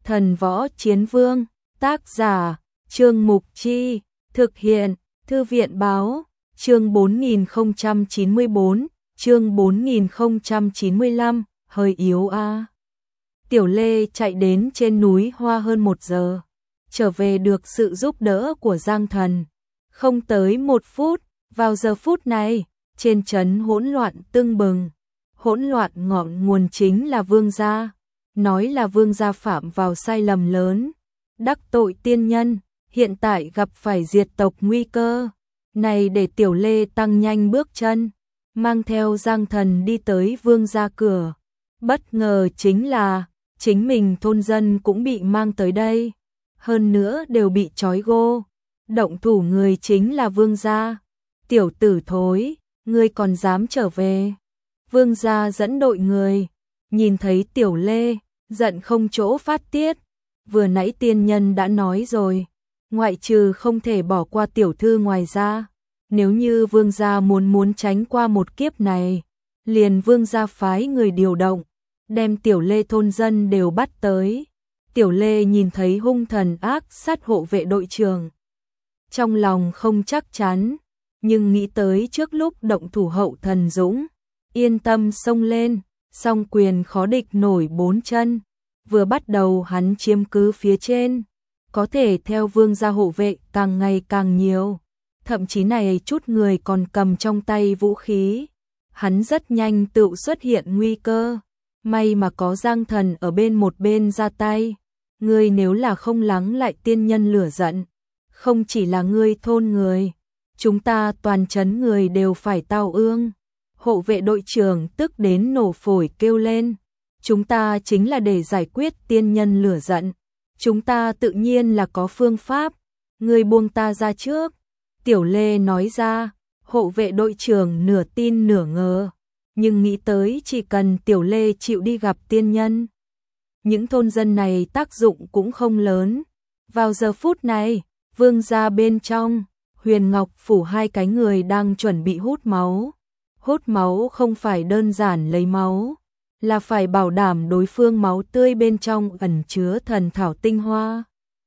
Thần Võ Chiến Vương, tác giả, Trương Mục Chi, thực hiện, Thư viện Báo, chương 4094, chương 4095, hơi yếu a. Tiểu Lê chạy đến trên núi Hoa hơn 1 giờ, trở về được sự giúp đỡ của Giang Thần. Không tới 1 phút, vào giờ phút này, trên trấn hỗn loạn tưng bừng. Hỗn loạn ngọn nguồn chính là Vương gia. Nói là Vương gia phạm vào sai lầm lớn, đắc tội tiên nhân, hiện tại gặp phải diệt tộc nguy cơ. Này để Tiểu Lê tăng nhanh bước chân, mang theo Giang Thần đi tới Vương gia cửa. Bất ngờ chính là, chính mình thôn dân cũng bị mang tới đây. Hơn nữa đều bị trói gô. Động thủ người chính là Vương gia. Tiểu tử thối, ngươi còn dám trở về. Vương gia dẫn đội người, nhìn thấy Tiểu Lê, giận không chỗ phát tiết. Vừa nãy tiên nhân đã nói rồi, ngoại trừ không thể bỏ qua tiểu thư ngoài ra. Nếu như Vương gia muốn tránh qua một kiếp này, liền Vương gia phái người điều động, đem Tiểu Lê thôn dân đều bắt tới. Tiểu Lê nhìn thấy hung thần ác sát hộ vệ đội trưởng, trong lòng không chắc chắn, nhưng nghĩ tới trước lúc động thủ hậu thần dũng, yên tâm xông lên, song quyền khó địch nổi 4 chân. Vừa bắt đầu hắn chiếm cứ phía trên, có thể theo Vương gia hộ vệ càng ngày càng nhiều, thậm chí này chút người còn cầm trong tay vũ khí. Hắn rất nhanh tự xuất hiện nguy cơ, may mà có Giang Thần ở một bên ra tay. Ngươi nếu là không lắng lại tiên nhân lửa giận, không chỉ là ngươi thôn người, chúng ta toàn trấn người đều phải tao ương. Hộ vệ đội trưởng tức đến nổ phổi kêu lên, chúng ta chính là để giải quyết tiên nhân lửa giận, chúng ta tự nhiên là có phương pháp, ngươi buông ta ra trước. Tiểu Lê nói ra, hộ vệ đội trưởng nửa tin nửa ngờ, nhưng nghĩ tới chỉ cần Tiểu Lê chịu đi gặp tiên nhân, những thôn dân này tác dụng cũng không lớn. Vào giờ phút này, Vương gia bên trong, Huyền Ngọc phủ 2 cái người đang chuẩn bị hút máu. Hút máu không phải đơn giản lấy máu, là phải bảo đảm đối phương máu tươi bên trong ẩn chứa thần thảo tinh hoa.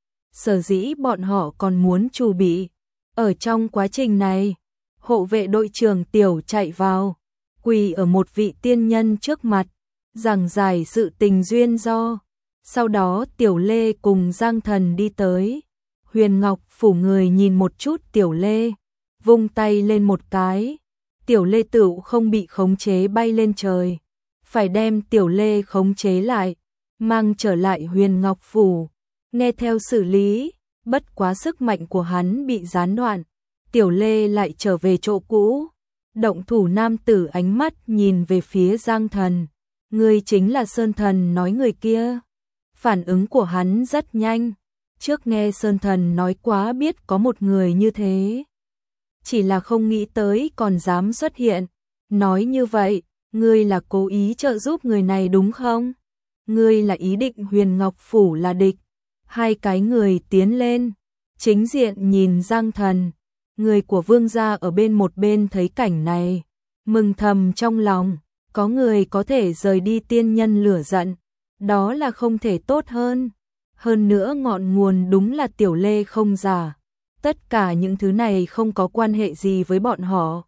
Sở dĩ bọn họ còn muốn chuẩn bị. Ở trong quá trình này, hộ vệ đội trưởng Tiểu chạy vào, quỳ ở một vị tiên nhân trước mặt, giảng giải sự tình duyên do. Sau đó Tiểu Lê cùng Giang Thần đi tới. Huyền Ngọc phủ người nhìn một chút Tiểu Lê, vung tay lên một cái. Tiểu Lê tựu không bị khống chế bay lên trời, phải đem Tiểu Lê khống chế lại, mang trở lại Huyền Ngọc phủ, nghe theo xử lý. Bất quá sức mạnh của hắn bị gián đoạn, Tiểu Lê lại trở về chỗ cũ. Động thủ nam tử ánh mắt nhìn về phía Giang Thần, ngươi chính là Sơn Thần nói người kia. Phản ứng của hắn rất nhanh, trước nghe Sơn Thần nói quá biết có một người như thế, chỉ là không nghĩ tới còn dám xuất hiện. Nói như vậy, ngươi là cố ý trợ giúp người này đúng không? Ngươi là ý định Huyền Ngọc phủ là địch? 2 cái người tiến lên, chính diện nhìn Giang Thần. Người của Vương gia ở một bên thấy cảnh này, mừng thầm trong lòng, có người có thể rời đi tiên nhân lửa giận, đó là không thể tốt hơn. Hơn nữa ngọn nguồn đúng là Tiểu Lê không giả. Tất cả những thứ này không có quan hệ gì với bọn họ.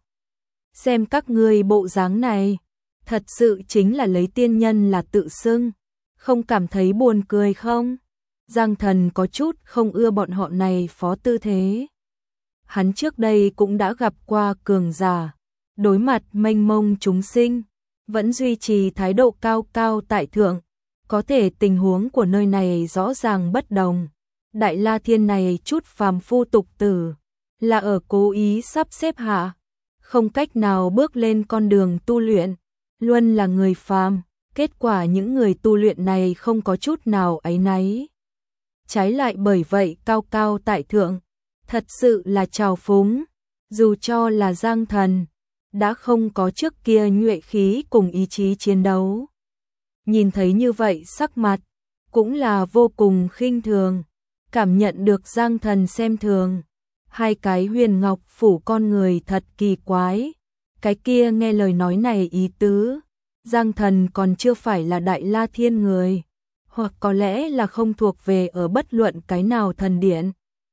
Xem các ngươi bộ dáng này, thật sự chính là lấy tiên nhân là tự xưng, không cảm thấy buồn cười không? Giang Thần có chút không ưa bọn họ này phó tư thế. Hắn trước đây cũng đã gặp qua cường giả, đối mặt mênh mông chúng sinh, vẫn duy trì thái độ cao cao tại thượng. Có thể tình huống của nơi này rõ ràng bất đồng. Đại La Thiên này chút phàm phu tục tử, là ở cố ý sắp xếp hạ, không cách nào bước lên con đường tu luyện. Luôn là người phàm, kết quả những người tu luyện này không có chút nào áy náy. Trái lại bởi vậy cao cao tại thượng, thật sự là trào phúng. Dù cho là Giang Thần, đã không có trước kia nhuệ khí cùng ý chí chiến đấu. Nhìn thấy như vậy sắc mặt, cũng là vô cùng khinh thường, cảm nhận được Giang Thần xem thường. 2 cái Huyền Ngọc phủ con người thật kỳ quái, cái kia nghe lời nói này ý tứ, Giang Thần còn chưa phải là Đại La Thiên người. hoặc có lẽ là không thuộc về ở bất luận cái nào thần điện.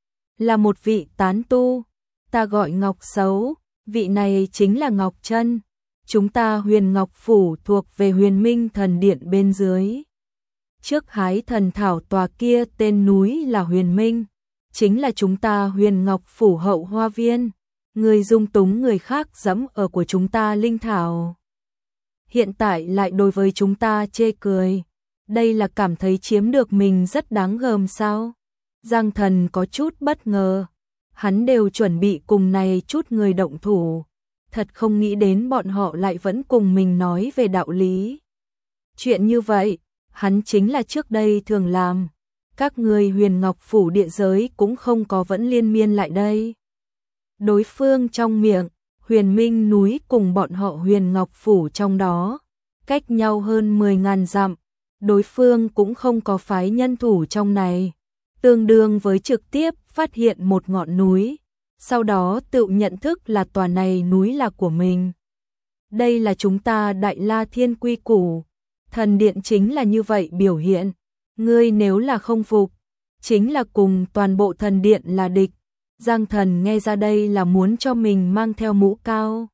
Là một vị tán tu, ta gọi Ngọc xấu, vị này chính là Ngọc Chân. Chúng ta Huyền Ngọc Phủ thuộc về Huyền Minh thần điện bên dưới. Trước hái thần thảo tòa kia tên núi là Huyền Minh, chính là chúng ta Huyền Ngọc Phủ hậu hoa viên. Người dung túng người khác dẫm ở của chúng ta linh thảo. Hiện tại lại đối với chúng ta chê cười. Đây là cảm thấy chiếm được mình rất đáng gờm sao? Giang Thần có chút bất ngờ. Hắn đều chuẩn bị cùng này chút người động thủ. Thật không nghĩ đến bọn họ lại vẫn cùng mình nói về đạo lý. Chuyện như vậy, hắn chính là trước đây thường làm. Các người Huyền Ngọc Phủ địa giới cũng không có vẫn liên miên lại đây. Đối phương trong miệng, Huyền Minh núi cùng bọn họ Huyền Ngọc Phủ trong đó, cách nhau hơn 10.000 dặm, đối phương cũng không có phái nhân thủ trong này, tương đương với trực tiếp phát hiện một ngọn núi, sau đó tự nhận thức là tòa này núi là của mình. Đây là chúng ta Đại La Thiên quy củ, thần điện chính là như vậy biểu hiện, ngươi nếu là không phục, chính là cùng toàn bộ thần điện là địch. Giang Thần nghe ra đây là muốn cho mình mang theo mũ cao.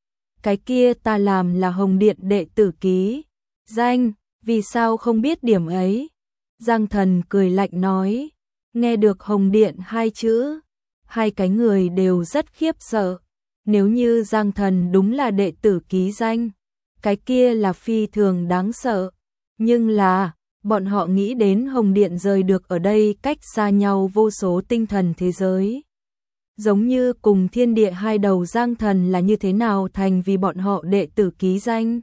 Cái kia ta làm là Hồng Điện đệ tử ký danh, vì sao không biết điểm ấy? Giang Thần cười lạnh nói, nghe được Hồng Điện hai chữ, hai cái người đều rất khiếp sợ. Nếu như Giang Thần đúng là đệ tử ký danh, cái kia là phi thường đáng sợ. Nhưng là, bọn họ nghĩ đến Hồng Điện rời được ở đây cách xa nhau vô số tinh thần thế giới. Giống như cùng thiên địa hai đầu Giang Thần là như thế nào thành vì bọn họ đệ tử ký danh.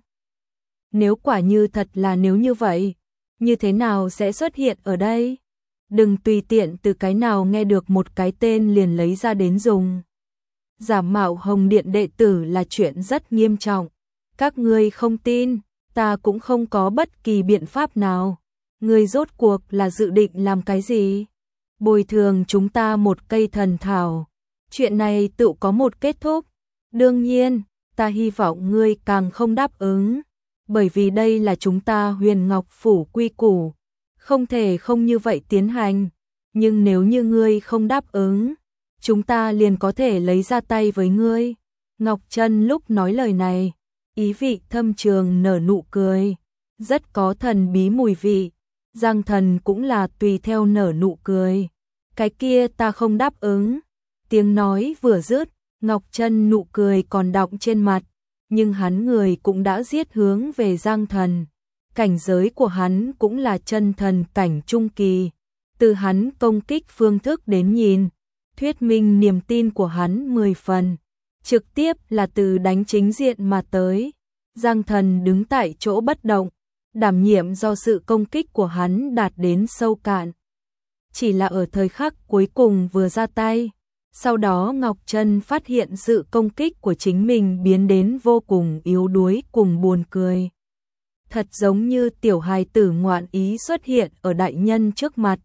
Nếu quả như thật là nếu như vậy, như thế nào sẽ xuất hiện ở đây? Đừng tùy tiện từ cái nào nghe được một cái tên liền lấy ra đến dùng. Giả mạo Hồng Điện đệ tử là chuyện rất nghiêm trọng. Các ngươi không tin, ta cũng không có bất kỳ biện pháp nào. Ngươi rốt cuộc là dự định làm cái gì? Bồi thường chúng ta một cây thần thảo. Chuyện này tự có một kết thúc. Đương nhiên, ta hy vọng ngươi càng không đáp ứng. Bởi vì đây là chúng ta Huyền Ngọc Phủ quy củ. Không thể không như vậy tiến hành. Nhưng nếu như ngươi không đáp ứng, chúng ta liền có thể lấy ra tay với ngươi. Ngọc Chân lúc nói lời này, ý vị thâm trường nở nụ cười. Rất có thần bí mùi vị. Giang Thần cũng là tùy theo nở nụ cười. Cái kia ta không đáp ứng. Tiếng nói vừa dứt, Ngọc Chân nụ cười còn đọng trên mặt, nhưng hắn người cũng đã giết hướng về Giang Thần. Cảnh giới của hắn cũng là chân thần cảnh trung kỳ. Từ hắn công kích phương thức đến nhìn, thuyết minh niềm tin của hắn 10 phần. Trực tiếp là từ đánh chính diện mà tới. Giang Thần đứng tại chỗ bất động, đảm nhiệm do sự công kích của hắn đạt đến sâu cạn. Chỉ là ở thời khắc cuối cùng vừa ra tay. Sau đó Ngọc Chân phát hiện sự công kích của chính mình biến đến vô cùng yếu đuối cùng buồn cười. Thật giống như tiểu hài tử ngoạn ý xuất hiện ở đại nhân trước mặt.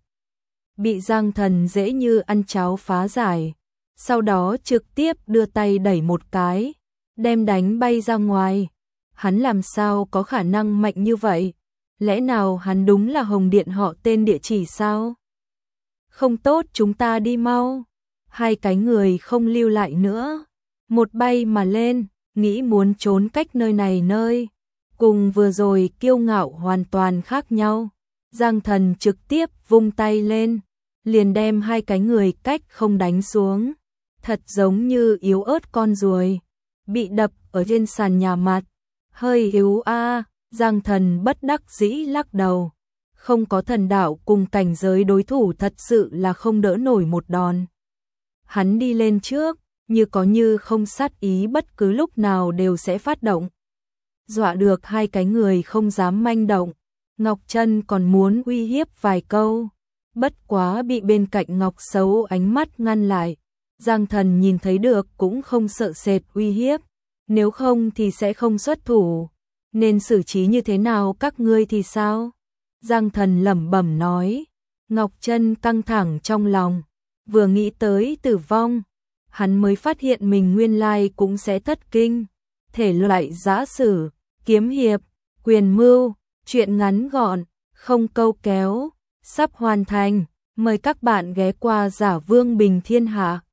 Bị Giang Thần dễ như ăn cháo phá giải. Sau đó trực tiếp đưa tay đẩy một cái, đem đánh bay ra ngoài. Hắn làm sao có khả năng mạnh như vậy? Lẽ nào hắn đúng là Hồng Điện họ tên địa chỉ sao? Không tốt, chúng ta đi mau. Hai cái người không lưu lại nữa, một bay mà lên, nghĩ muốn trốn cách nơi này nơi. Cùng vừa rồi kiêu ngạo hoàn toàn khác nhau. Giang Thần trực tiếp vung tay lên, liền đem hai cái người cách không đánh xuống. Thật giống như yếu ớt con ruồi, bị đập ở trên sàn nhà mặt. Hơi yếu a. Giang Thần bất đắc dĩ lắc đầu. Không có thần đạo cùng cảnh giới đối thủ thật sự là không đỡ nổi một đòn. Hắn đi lên trước, như có như không sát ý bất cứ lúc nào đều sẽ phát động. Dọa được hai cái người không dám manh động. Ngọc Chân còn muốn uy hiếp vài câu, bất quá bị bên cạnh Ngọc Xấu ánh mắt ngăn lại. Giang Thần nhìn thấy được cũng không sợ sệt uy hiếp, nếu không thì sẽ không xuất thủ. Nên xử trí như thế nào các ngươi thì sao? Giang Thần lẩm bẩm nói. Ngọc Chân căng thẳng trong lòng, vừa nghĩ tới tử vong, hắn mới phát hiện mình nguyên lai cũng sẽ thất kinh. Thể loại giã sử, kiếm hiệp, quyền mưu, chuyện ngắn gọn, không câu kéo, sắp hoàn thành. Mời các bạn ghé qua Giả Vương Bình Thiên Hạ.